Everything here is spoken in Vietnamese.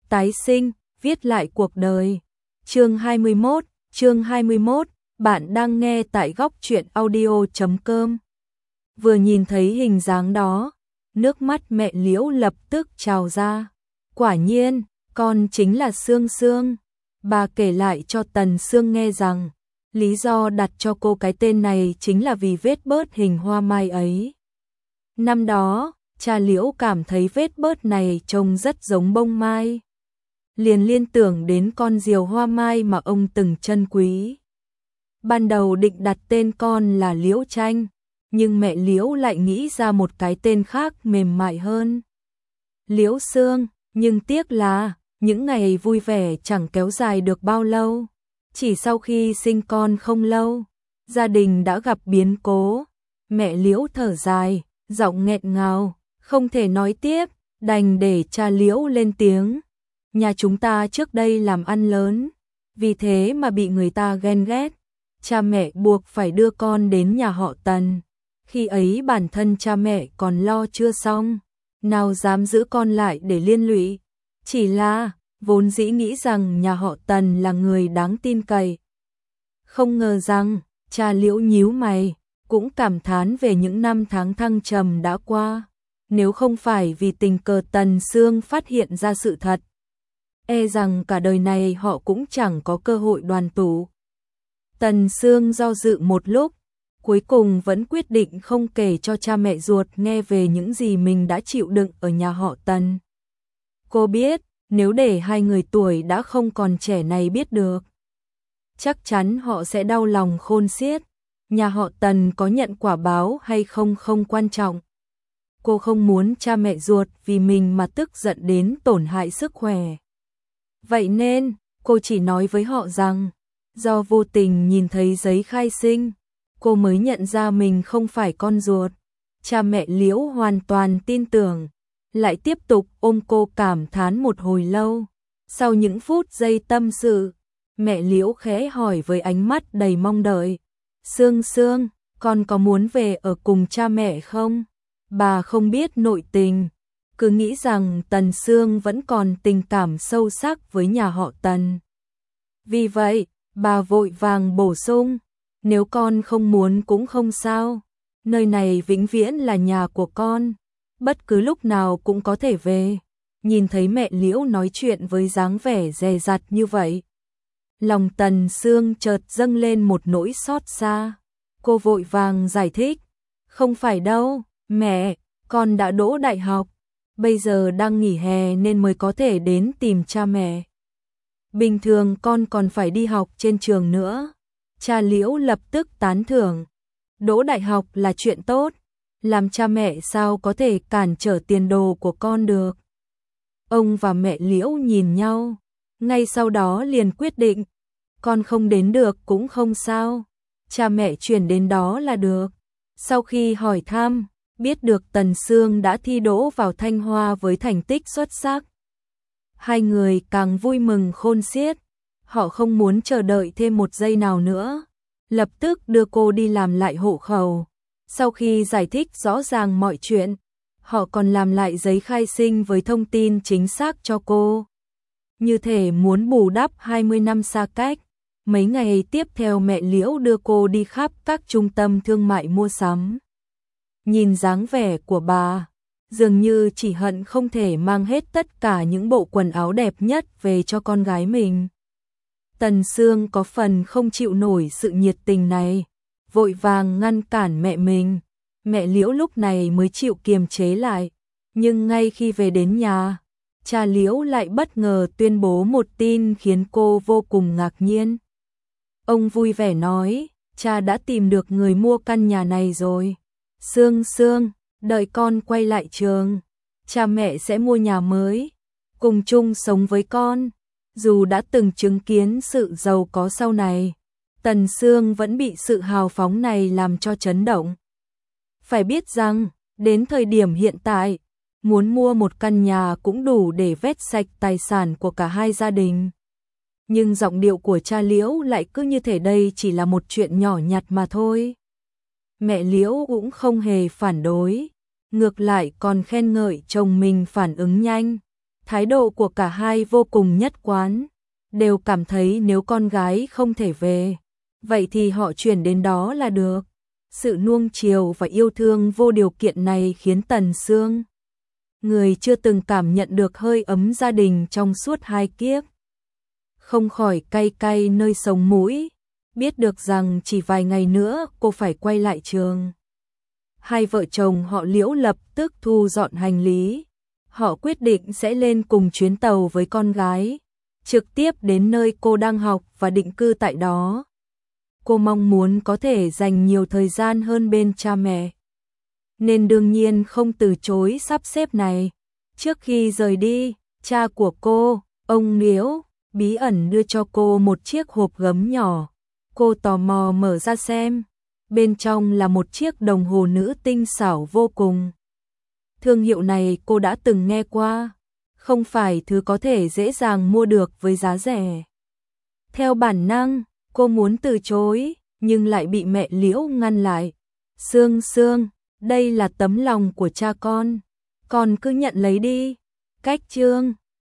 Tái sinh, viết lại cuộc đời. Chương 21, bạn đang nghe tại góc truyện audio.com. Vừa nhìn thấy hình dáng đó, nước mắt mẹ Liễu lập tức trào ra. Quả nhiên, con chính là Sương Sương. Bà kể lại cho Tần Sương nghe rằng, lý do đặt cho cô cái tên này chính là vì vết bớt hình hoa mai ấy. Năm đó, cha Liễu cảm thấy vết bớt này trông rất giống bông mai. Liền liên tưởng đến con diều hoa mai mà ông từng trân quý. Ban đầu định đặt tên con là Liễu Tranh, nhưng mẹ Liễu lại nghĩ ra một cái tên khác mềm mại hơn. Liễu Sương, nhưng tiếc là những ngày vui vẻ chẳng kéo dài được bao lâu. Chỉ sau khi sinh con không lâu, gia đình đã gặp biến cố. Mẹ Liễu thở dài, giọng nghẹn ngào, không thể nói tiếp, đành để cha Liễu lên tiếng. Nhà chúng ta trước đây làm ăn lớn, vì thế mà bị người ta ghen ghét. Cha mẹ buộc phải đưa con đến nhà họ Tần. Khi ấy bản thân cha mẹ còn lo chưa xong, nào dám giữ con lại để liên lụy. Chỉ là, vốn dĩ nghĩ rằng nhà họ Tần là người đáng tin cậy. Không ngờ rằng, cha Liễu nhíu mày, cũng cảm thán về những năm tháng thăng trầm đã qua. Nếu không phải vì tình cờ Tần Sương phát hiện ra sự thật, e rằng cả đời này họ cũng chẳng có cơ hội đoàn tụ. Tần Sương do dự một lúc, cuối cùng vẫn quyết định không kể cho cha mẹ ruột nghe về những gì mình đã chịu đựng ở nhà họ Tần. Cô biết, nếu để hai người tuổi đã không còn trẻ này biết được, chắc chắn họ sẽ đau lòng khôn xiết. Nhà họ Tần có nhận quả báo hay không không quan trọng. Cô không muốn cha mẹ ruột vì mình mà tức giận đến tổn hại sức khỏe. Vậy nên, cô chỉ nói với họ rằng, do vô tình nhìn thấy giấy khai sinh, cô mới nhận ra mình không phải con ruột. Cha mẹ Liễu hoàn toàn tin tưởng, lại tiếp tục ôm cô cảm thán một hồi lâu. Sau những phút giây tâm sự, mẹ Liễu khẽ hỏi với ánh mắt đầy mong đợi. Sương Sương, con có muốn về ở cùng cha mẹ không? Bà không biết nội tình, cứ nghĩ rằng Tần Sương vẫn còn tình cảm sâu sắc với nhà họ Tần. Vì vậy, bà vội vàng bổ sung, nếu con không muốn cũng không sao, nơi này vĩnh viễn là nhà của con, bất cứ lúc nào cũng có thể về. Nhìn thấy mẹ Liễu nói chuyện với dáng vẻ dè dặt như vậy, lòng Tần Sương chợt dâng lên một nỗi xót xa. Cô vội vàng giải thích, không phải đâu, mẹ, con đã đỗ đại học, bây giờ đang nghỉ hè nên mới có thể đến tìm cha mẹ. Bình thường con còn phải đi học trên trường nữa. Cha Liễu lập tức tán thưởng, đỗ đại học là chuyện tốt, làm cha mẹ sao có thể cản trở tiền đồ của con được. Ông và mẹ Liễu nhìn nhau, ngay sau đó liền quyết định, con không đến được cũng không sao, cha mẹ chuyển đến đó là được. Sau khi hỏi thăm, biết được Tần Sương đã thi đỗ vào Thanh Hoa với thành tích xuất sắc, hai người càng vui mừng khôn xiết. Họ không muốn chờ đợi thêm một giây nào nữa, lập tức đưa cô đi làm lại hộ khẩu. Sau khi giải thích rõ ràng mọi chuyện, họ còn làm lại giấy khai sinh với thông tin chính xác cho cô. Như thể muốn bù đắp 20 năm xa cách. Mấy ngày tiếp theo mẹ Liễu đưa cô đi khắp các trung tâm thương mại mua sắm. Nhìn dáng vẻ của bà, dường như chỉ hận không thể mang hết tất cả những bộ quần áo đẹp nhất về cho con gái mình. Tần Sương có phần không chịu nổi sự nhiệt tình này, vội vàng ngăn cản mẹ mình. Mẹ Liễu lúc này mới chịu kiềm chế lại, nhưng ngay khi về đến nhà, cha Liễu lại bất ngờ tuyên bố một tin khiến cô vô cùng ngạc nhiên. Ông vui vẻ nói, cha đã tìm được người mua căn nhà này rồi. Sương Sương, đợi con quay lại trường, cha mẹ sẽ mua nhà mới, cùng chung sống với con. Dù đã từng chứng kiến sự giàu có sau này, Tần Sương vẫn bị sự hào phóng này làm cho chấn động. Phải biết rằng, đến thời điểm hiện tại, muốn mua một căn nhà cũng đủ để vét sạch tài sản của cả hai gia đình. Nhưng giọng điệu của cha Liễu lại cứ như thể đây chỉ là một chuyện nhỏ nhặt mà thôi. Mẹ Liễu cũng không hề phản đối, ngược lại còn khen ngợi chồng mình phản ứng nhanh. Thái độ của cả hai vô cùng nhất quán, đều cảm thấy nếu con gái không thể về, vậy thì họ chuyển đến đó là được. Sự nuông chiều và yêu thương vô điều kiện này khiến Tần Sương, người chưa từng cảm nhận được hơi ấm gia đình trong suốt 2 kiếp, không khỏi cay cay nơi sống mũi, biết được rằng chỉ vài ngày nữa cô phải quay lại trường. Hai vợ chồng họ Liễu lập tức thu dọn hành lý, họ quyết định sẽ lên cùng chuyến tàu với con gái, trực tiếp đến nơi cô đang học và định cư tại đó. Cô mong muốn có thể dành nhiều thời gian hơn bên cha mẹ, nên đương nhiên không từ chối sắp xếp này. Trước khi rời đi, cha của cô, ông Liễu, bí ẩn đưa cho cô một chiếc hộp gấm nhỏ. Cô tò mò mở ra xem, bên trong là một chiếc đồng hồ nữ tinh xảo vô cùng. Thương hiệu này cô đã từng nghe qua, không phải thứ có thể dễ dàng mua được với giá rẻ. Theo bản năng, cô muốn từ chối, nhưng lại bị mẹ Liễu ngăn lại. Sương Sương, đây là tấm lòng của cha con cứ nhận lấy đi. Cách chương